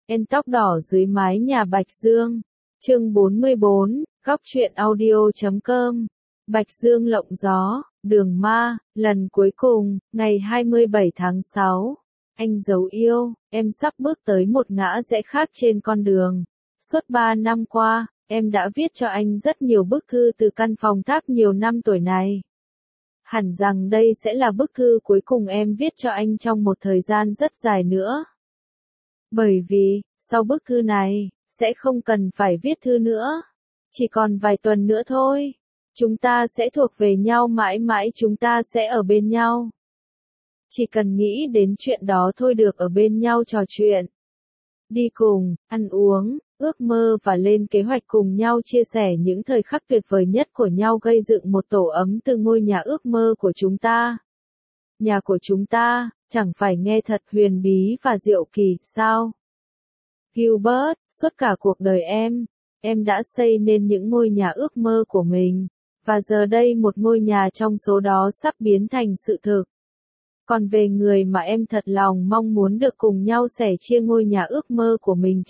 En tóc đỏ dưới mái nhà Bạch Dương. Chương 44, góc truyện audio.com. Bạch Dương lộng gió, đường ma, lần cuối cùng, ngày 27 tháng 6. Anh dấu yêu, em sắp bước tới một ngã rẽ khác trên con đường. Suốt 3 năm qua, em đã viết cho anh rất nhiều bức thư từ căn phòng tháp nhiều năm tuổi này. Hẳn rằng đây sẽ là bức thư cuối cùng em viết cho anh trong một thời gian rất dài nữa. Bởi vì, sau bức thư này, sẽ không cần phải viết thư nữa. Chỉ còn vài tuần nữa thôi. Chúng ta sẽ thuộc về nhau mãi mãi, chúng ta sẽ ở bên nhau. Chỉ cần nghĩ đến chuyện đó thôi, được ở bên nhau trò chuyện. Đi cùng, ăn uống, ước mơ và lên kế hoạch cùng nhau chia sẻ những thời khắc tuyệt vời nhất của nhau, gây dựng một tổ ấm từ ngôi nhà ước mơ của chúng ta. Nhà của chúng ta, chẳng phải nghe thật huyền bí và diệu kỳ, sao? Gilbert, suốt cả cuộc đời em đã xây nên những ngôi nhà ước mơ của mình, và giờ đây một ngôi nhà trong số đó sắp biến thành sự thực. Còn về người mà em thật lòng mong muốn được cùng nhau sẻ chia ngôi nhà ước mơ của mình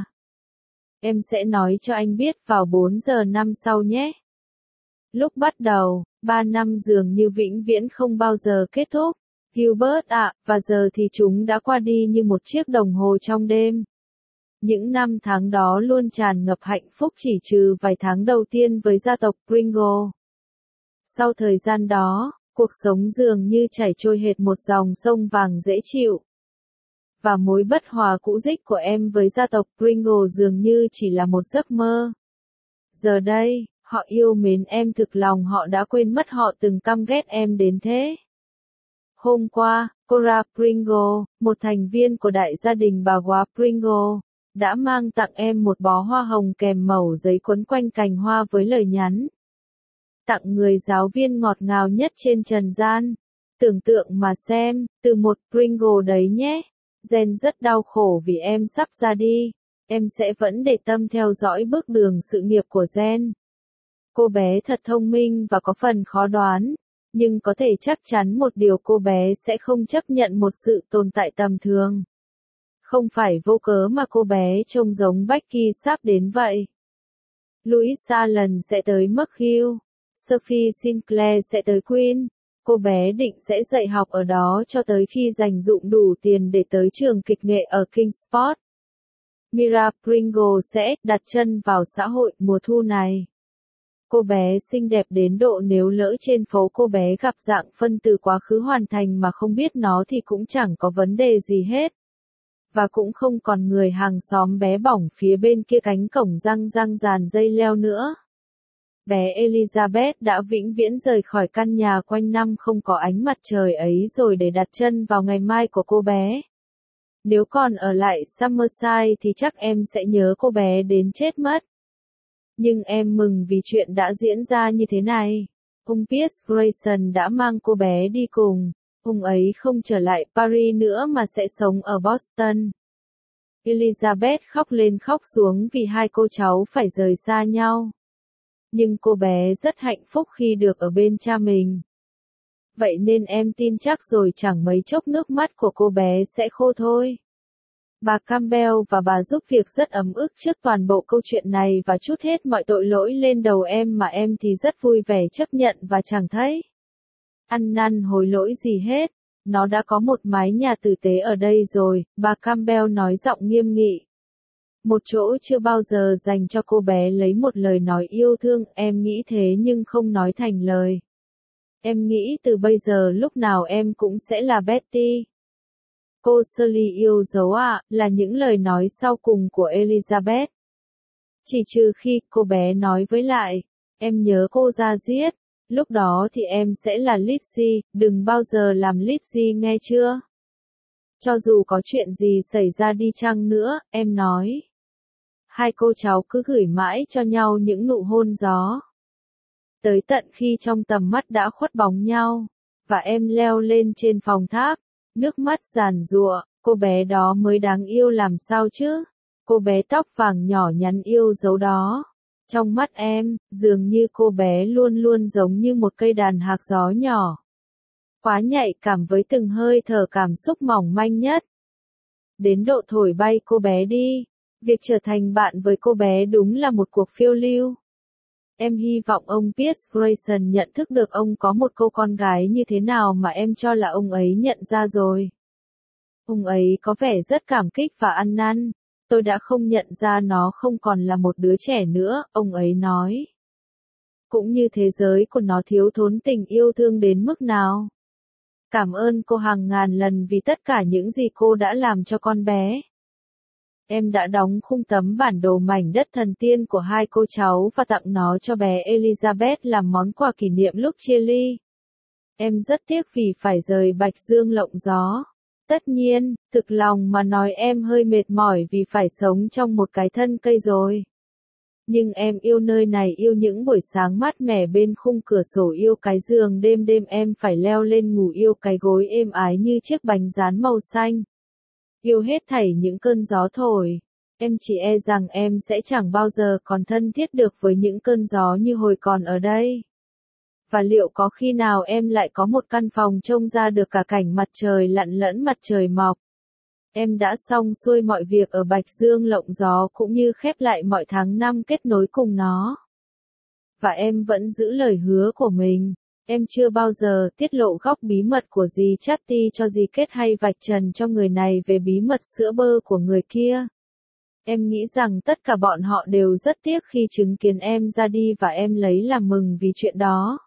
em sẽ nói cho anh biết vào 4 giờ năm sau nhé. Lúc bắt đầu, 3 năm dường như vĩnh viễn không bao giờ kết thúc, Gilbert ạ, và giờ thì chúng đã qua đi như một chiếc đồng hồ trong đêm. Những năm tháng đó luôn tràn ngập hạnh phúc, chỉ trừ vài tháng đầu tiên với gia tộc Pringle. Sau thời gian đó, cuộc sống dường như chảy trôi hệt một dòng sông vàng dễ chịu. Và mối bất hòa cũ dích của em với gia tộc Pringle dường như chỉ là một giấc mơ. Giờ đây, họ yêu mến em thực lòng, họ đã quên mất họ từng căm ghét em đến thế. Hôm qua, Cora Pringle, một thành viên của đại gia đình bà Góa Pringle, đã mang tặng em một bó hoa hồng kèm mẩu giấy quấn quanh cành hoa với lời nhắn. Tặng người giáo viên ngọt ngào nhất trên trần gian. Tưởng tượng mà xem, từ một Pringle đấy nhé. Jen rất đau khổ vì em sắp ra đi. Em sẽ vẫn để tâm theo dõi bước đường sự nghiệp của Jen. Cô bé thật thông minh và có phần khó đoán. Nhưng có thể chắc chắn một điều, cô bé sẽ không chấp nhận một sự tồn tại tầm thường. Không phải vô cớ mà cô bé trông giống Becky sắp đến vậy. Louis Allen sẽ tới McGill. Sophie Sinclair sẽ tới Queen. Cô bé định sẽ dạy học ở đó cho tới khi dành dụm đủ tiền để tới trường kịch nghệ ở Kingsport. Mira Pringle sẽ đặt chân vào xã hội mùa thu này. Cô bé xinh đẹp đến độ nếu lỡ trên phố cô bé gặp dạng phân từ quá khứ hoàn thành mà không biết nó thì cũng chẳng có vấn đề gì hết. Và cũng không còn người hàng xóm bé bỏng phía bên kia cánh cổng răng dàn dây leo nữa. Bé Elizabeth đã vĩnh viễn rời khỏi căn nhà quanh năm không có ánh mặt trời ấy rồi để đặt chân vào ngày mai của cô bé. Nếu còn ở lại Summerside thì chắc em sẽ nhớ cô bé đến chết mất. Nhưng em mừng vì chuyện đã diễn ra như thế này. Ông Pierce Grayson đã mang cô bé đi cùng. Ông ấy không trở lại Paris nữa mà sẽ sống ở Boston. Elizabeth khóc lên khóc xuống vì hai cô cháu phải rời xa nhau. Nhưng cô bé rất hạnh phúc khi được ở bên cha mình. Vậy nên em tin chắc rồi chẳng mấy chốc nước mắt của cô bé sẽ khô thôi. Bà Campbell và bà giúp việc rất ấm ức trước toàn bộ câu chuyện này và trút hết mọi tội lỗi lên đầu em, mà em thì rất vui vẻ chấp nhận và chẳng thấy ăn năn hối lỗi gì hết. Nó đã có một mái nhà tử tế ở đây rồi, bà Campbell nói giọng nghiêm nghị. Một chỗ chưa bao giờ dành cho cô bé lấy một lời nói yêu thương, em nghĩ thế nhưng không nói thành lời. Em nghĩ từ bây giờ lúc nào em cũng sẽ là Betty. Cô Shirley yêu dấu ạ, là những lời nói sau cùng của Elizabeth. Chỉ trừ khi cô bé nói với lại, em nhớ cô ra giết, lúc đó thì em sẽ là Lizzie, đừng bao giờ làm Lizzie nghe chưa? Cho dù có chuyện gì xảy ra đi chăng nữa, em nói. Hai cô cháu cứ gửi mãi cho nhau những nụ hôn gió. Tới tận khi trong tầm mắt đã khuất bóng nhau, và em leo lên trên phòng tháp, nước mắt giàn giụa, cô bé đó mới đáng yêu làm sao chứ? Cô bé tóc vàng nhỏ nhắn yêu dấu đó. Trong mắt em, dường như cô bé luôn luôn giống như một cây đàn hạc gió nhỏ. Quá nhạy cảm với từng hơi thở cảm xúc mỏng manh nhất. đến độ thổi bay cô bé đi. Việc trở thành bạn với cô bé đúng là một cuộc phiêu lưu. Em hy vọng ông Pierce Grayson nhận thức được ông có một cô con gái như thế nào mà em cho là ông ấy nhận ra rồi. Ông ấy có vẻ rất cảm kích và ăn năn. Tôi đã không nhận ra nó không còn là một đứa trẻ nữa, ông ấy nói. Cũng như thế giới của nó thiếu thốn tình yêu thương đến mức nào. Cảm ơn cô hàng ngàn lần vì tất cả những gì cô đã làm cho con bé. Em đã đóng khung tấm bản đồ mảnh đất thần tiên của hai cô cháu và tặng nó cho bé Elizabeth làm món quà kỷ niệm lúc chia ly. Em rất tiếc vì phải rời Bạch Dương lộng gió. Tất nhiên, thực lòng mà nói em hơi mệt mỏi vì phải sống trong một cái thân cây rồi. Nhưng em yêu nơi này, yêu những buổi sáng mát mẻ bên khung cửa sổ, yêu cái giường đêm đêm em phải leo lên ngủ, yêu cái gối êm ái như chiếc bánh rán màu xanh. Yêu hết thảy những cơn gió thổi. Em chỉ e rằng em sẽ chẳng bao giờ còn thân thiết được với những cơn gió như hồi còn ở đây. Và liệu có khi nào em lại có một căn phòng trông ra được cả cảnh mặt trời lặn lẫn mặt trời mọc? Em đã xong xuôi mọi việc ở Bạch Dương lộng gió cũng như khép lại mọi tháng năm kết nối cùng nó. Và em vẫn giữ lời hứa của mình. Em chưa bao giờ tiết lộ góc bí mật của dì Chatty cho dì Kết hay vạch trần cho người này về bí mật sữa bơ của người kia. Em nghĩ rằng tất cả bọn họ đều rất tiếc khi chứng kiến em ra đi và em lấy làm mừng vì chuyện đó.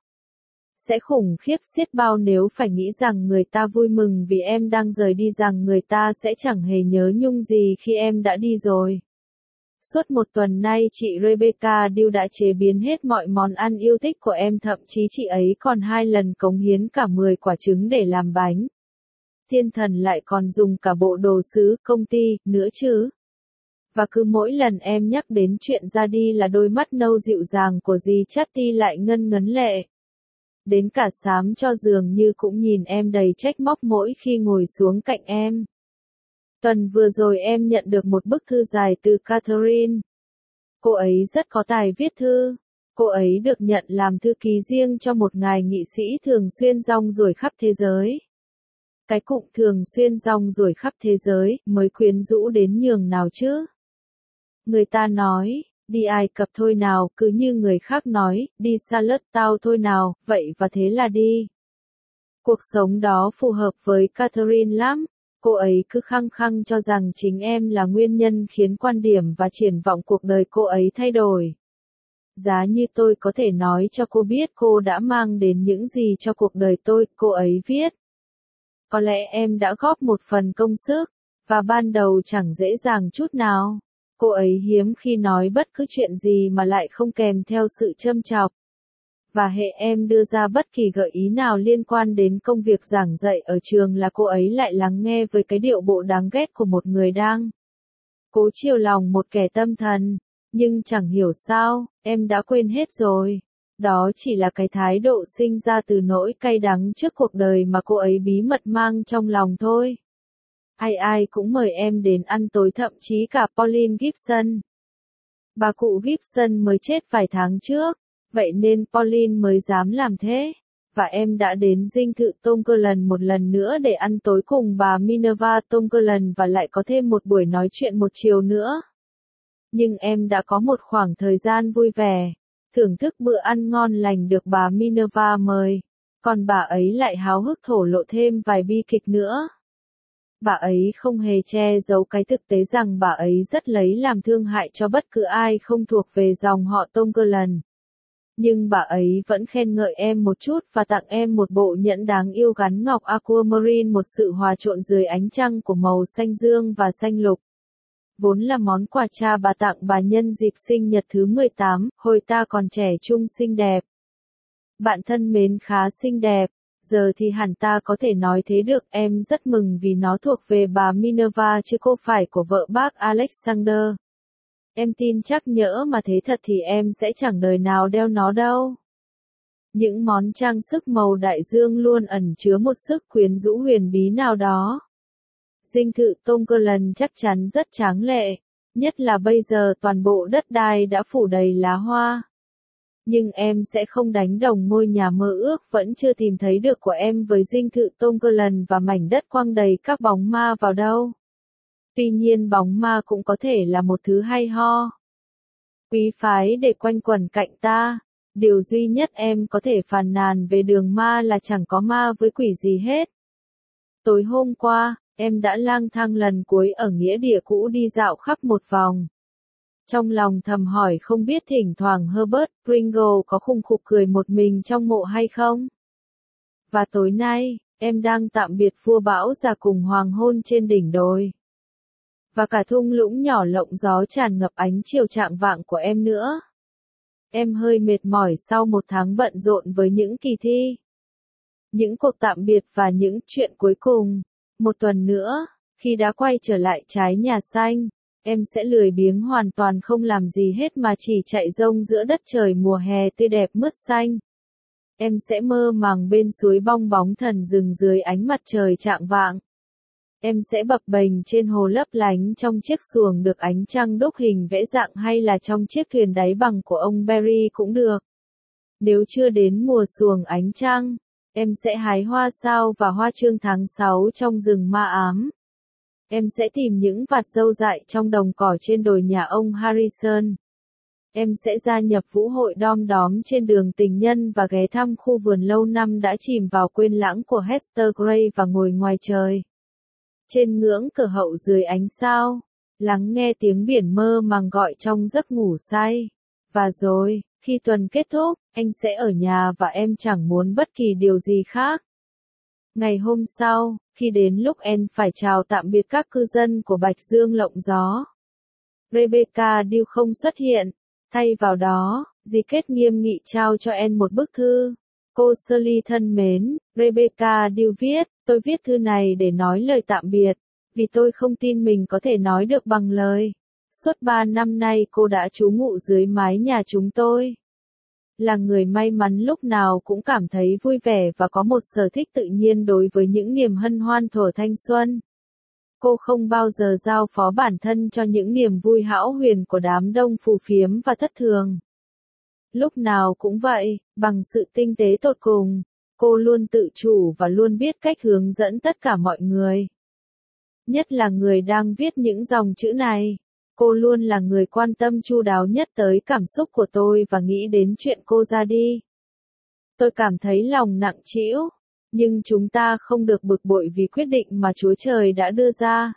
Sẽ khủng khiếp xiết bao nếu phải nghĩ rằng người ta vui mừng vì em đang rời đi, rằng người ta sẽ chẳng hề nhớ nhung gì khi em đã đi rồi. Suốt một tuần nay chị Rebecca Dew đã chế biến hết mọi món ăn yêu thích của em, thậm chí chị ấy còn 2 lần cống hiến cả 10 quả trứng để làm bánh. Thiên thần lại còn dùng cả bộ đồ sứ công ty nữa chứ. Và cứ mỗi lần em nhắc đến chuyện ra đi là đôi mắt nâu dịu dàng của dì Chatty lại ngân ngấn lệ. Đến cả xám cho giường như cũng nhìn em đầy trách móc mỗi khi ngồi xuống cạnh em. Tuần vừa rồi em nhận được một bức thư dài từ Catherine. Cô ấy rất có tài viết thư. Cô ấy được nhận làm thư ký riêng cho một ngài nghị sĩ thường xuyên rong ruổi khắp thế giới. Cái cụm thường xuyên rong ruổi khắp thế giới mới quyến rũ đến nhường nào chứ? Người ta nói, đi Ai Cập thôi nào, cứ như người khác nói, đi Salad Town thôi nào, vậy và thế là đi. Cuộc sống đó phù hợp với Catherine lắm. Cô ấy cứ khăng khăng cho rằng chính em là nguyên nhân khiến quan điểm và triển vọng cuộc đời cô ấy thay đổi. Giá như tôi có thể nói cho cô biết cô đã mang đến những gì cho cuộc đời tôi, cô ấy viết. Có lẽ em đã góp một phần công sức, và ban đầu chẳng dễ dàng chút nào. Cô ấy hiếm khi nói bất cứ chuyện gì mà lại không kèm theo sự châm chọc. Và hệ em đưa ra bất kỳ gợi ý nào liên quan đến công việc giảng dạy ở trường là cô ấy lại lắng nghe với cái điệu bộ đáng ghét của một người đang cố chiều lòng một kẻ tâm thần. Nhưng chẳng hiểu sao, em đã quên hết rồi. Đó chỉ là cái thái độ sinh ra từ nỗi cay đắng trước cuộc đời mà cô ấy bí mật mang trong lòng thôi. Ai ai cũng mời em đến ăn tối, thậm chí cả Pauline Gibson. Bà cụ Gibson mới chết vài tháng trước, vậy nên Pauline mới dám làm thế. Và em đã đến dinh thự Tongkerland một lần nữa để ăn tối cùng bà Minerva Tongkerland và lại có thêm một buổi nói chuyện một chiều nữa. Nhưng em đã có một khoảng thời gian vui vẻ, thưởng thức bữa ăn ngon lành được bà Minerva mời, còn bà ấy lại háo hức thổ lộ thêm vài bi kịch nữa. Bà ấy không hề che giấu cái thực tế rằng bà ấy rất lấy làm thương hại cho bất cứ ai không thuộc về dòng họ Tongkerland. Nhưng bà ấy vẫn khen ngợi em một chút và tặng em một bộ nhẫn đáng yêu gắn ngọc aquamarine, một sự hòa trộn dưới ánh trăng của màu xanh dương và xanh lục. Vốn là món quà cha bà tặng bà nhân dịp sinh nhật thứ 18, hồi ta còn trẻ trung xinh đẹp. Bạn thân mến, khá xinh đẹp. Giờ thì hẳn ta có thể nói thế được, em rất mừng vì nó thuộc về bà Minerva chứ không phải của vợ bác Alexander. Em tin chắc nhỡ mà thế thật thì em sẽ chẳng đời nào đeo nó đâu. Những món trang sức màu đại dương luôn ẩn chứa một sức quyến rũ huyền bí nào đó. Dinh thự Tongkerland chắc chắn rất tráng lệ, nhất là bây giờ toàn bộ đất đai đã phủ đầy lá hoa. Nhưng em sẽ không đánh đồng ngôi nhà mơ ước vẫn chưa tìm thấy được của em với dinh thự Tongkerland và mảnh đất quang đầy các bóng ma vào đâu. Tuy nhiên bóng ma cũng có thể là một thứ hay ho. Quý phái để quanh quẩn cạnh ta. Điều duy nhất em có thể phàn nàn về đường ma là chẳng có ma với quỷ gì hết. Tối hôm qua, em đã lang thang lần cuối ở nghĩa địa cũ đi dạo khắp một vòng. Trong lòng thầm hỏi không biết thỉnh thoảng Herbert Pringle có khùng khục cười một mình trong mộ hay không? Và tối nay, em đang tạm biệt vua bão già cùng hoàng hôn trên đỉnh đồi. Và cả thung lũng nhỏ lộng gió tràn ngập ánh chiều chạng vạng của em nữa. Em hơi mệt mỏi sau một tháng bận rộn với những kỳ thi, những cuộc tạm biệt và những chuyện cuối cùng. Một tuần nữa, khi đã quay trở lại trái nhà xanh, em sẽ lười biếng hoàn toàn không làm gì hết mà chỉ chạy rông giữa đất trời mùa hè tươi đẹp mướt xanh. Em sẽ mơ màng bên suối bong bóng thần rừng dưới ánh mặt trời chạng vạng. Em sẽ bập bềnh trên hồ lấp lánh trong chiếc xuồng được ánh trăng đúc hình vẽ dạng hay là trong chiếc thuyền đáy bằng của ông Barry cũng được. Nếu chưa đến mùa xuồng ánh trăng, em sẽ hái hoa sao và hoa trương tháng 6 trong rừng ma ám. Em sẽ tìm những vạt dâu dại trong đồng cỏ trên đồi nhà ông Harrison. Em sẽ gia nhập vũ hội đom đóm trên đường tình nhân và ghé thăm khu vườn lâu năm đã chìm vào quên lãng của Hester Gray và ngồi ngoài trời. Trên ngưỡng cửa hậu dưới ánh sao, lắng nghe tiếng biển mơ màng gọi trong giấc ngủ say. Và rồi, khi tuần kết thúc, anh sẽ ở nhà và em chẳng muốn bất kỳ điều gì khác. Ngày hôm sau, khi đến lúc Anne phải chào tạm biệt các cư dân của Bạch Dương lộng gió, Rebecca Dew không xuất hiện. Thay vào đó, dì kết nghiêm nghị trao cho Anne một bức thư. Cô Shirley thân mến, Rebecca Dew viết, tôi viết thư này để nói lời tạm biệt, vì tôi không tin mình có thể nói được bằng lời. Suốt 3 năm nay cô đã trú ngụ dưới mái nhà chúng tôi. Là người may mắn lúc nào cũng cảm thấy vui vẻ và có một sở thích tự nhiên đối với những niềm hân hoan thuở thanh xuân. Cô không bao giờ giao phó bản thân cho những niềm vui hão huyền của đám đông phù phiếm và thất thường. Lúc nào cũng vậy, bằng sự tinh tế tột cùng, cô luôn tự chủ và luôn biết cách hướng dẫn tất cả mọi người. Nhất là người đang viết những dòng chữ này. Cô luôn là người quan tâm chu đáo nhất tới cảm xúc của tôi và nghĩ đến chuyện cô ra đi. Tôi cảm thấy lòng nặng trĩu, nhưng chúng ta không được bực bội vì quyết định mà Chúa Trời đã đưa ra.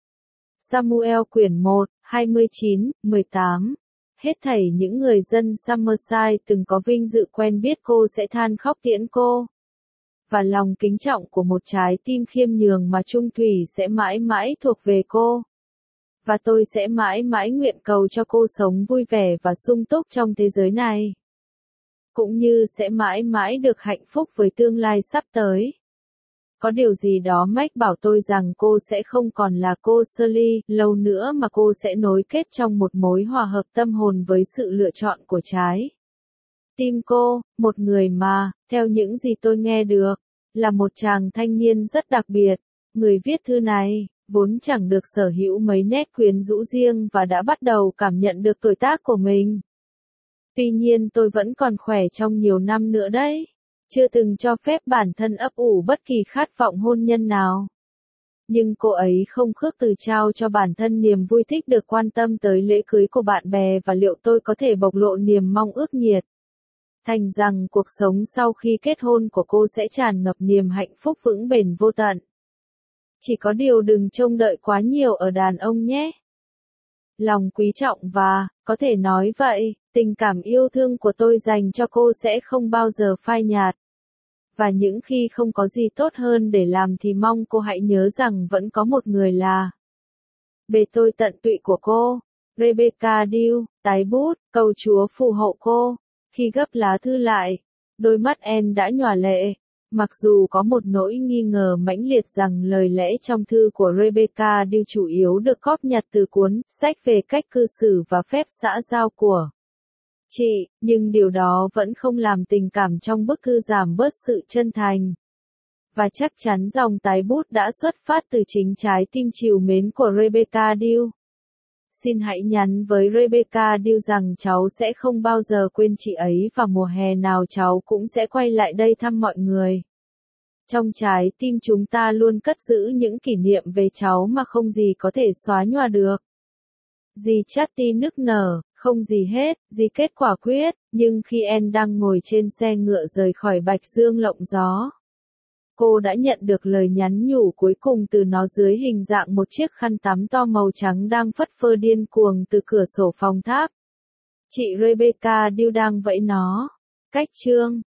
Samuel quyển 1, 29, 18. Hết thảy những người dân Summerside từng có vinh dự quen biết cô sẽ than khóc tiễn cô. Và lòng kính trọng của một trái tim khiêm nhường mà trung thủy sẽ mãi mãi thuộc về cô. Và tôi sẽ mãi mãi nguyện cầu cho cô sống vui vẻ và sung túc trong thế giới này. Cũng như sẽ mãi mãi được hạnh phúc với tương lai sắp tới. Có điều gì đó mách bảo tôi rằng cô sẽ không còn là cô Shirley lâu nữa mà cô sẽ nối kết trong một mối hòa hợp tâm hồn với sự lựa chọn của trái tim cô, một người mà, theo những gì tôi nghe được, là một chàng thanh niên rất đặc biệt. Người viết thư này vốn chẳng được sở hữu mấy nét quyến rũ riêng và đã bắt đầu cảm nhận được tuổi tác của mình. Tuy nhiên tôi vẫn còn khỏe trong nhiều năm nữa đấy. Chưa từng cho phép bản thân ấp ủ bất kỳ khát vọng hôn nhân nào. Nhưng cô ấy không khước từ trao cho bản thân niềm vui thích được quan tâm tới lễ cưới của bạn bè và liệu tôi có thể bộc lộ niềm mong ước nhiệt thành rằng cuộc sống sau khi kết hôn của cô sẽ tràn ngập niềm hạnh phúc vững bền vô tận. Chỉ có điều đừng trông đợi quá nhiều ở đàn ông nhé. Lòng quý trọng và, có thể nói vậy, tình cảm yêu thương của tôi dành cho cô sẽ không bao giờ phai nhạt. Và những khi không có gì tốt hơn để làm thì mong cô hãy nhớ rằng vẫn có một người là bề tôi tận tụy của cô. Rebecca Dew, tái bút, cầu Chúa phù hộ cô. Khi gấp lá thư lại, đôi mắt Anne đã nhòa lệ. Mặc dù có một nỗi nghi ngờ mãnh liệt rằng lời lẽ trong thư của Rebecca Dew chủ yếu được cóp nhặt từ cuốn sách về cách cư xử và phép xã giao của chị, nhưng điều đó vẫn không làm tình cảm trong bức thư giảm bớt sự chân thành. Và chắc chắn dòng tái bút đã xuất phát từ chính trái tim trìu mến của Rebecca Dew. Xin hãy nhắn với Rebecca Dew rằng cháu sẽ không bao giờ quên chị ấy và mùa hè nào cháu cũng sẽ quay lại đây thăm mọi người. Trong trái tim chúng ta luôn cất giữ những kỷ niệm về cháu mà không gì có thể xóa nhòa được. Dì Chatty nức nở, không gì hết, dì kết quả quyết, nhưng khi Anne đang ngồi trên xe ngựa rời khỏi Bạch Dương Lộng Gió, cô đã nhận được lời nhắn nhủ cuối cùng từ nó dưới hình dạng một chiếc khăn tắm to màu trắng đang phất phơ điên cuồng từ cửa sổ phòng tháp. Chị Rebecca Dew đang vẫy nó. Cách chương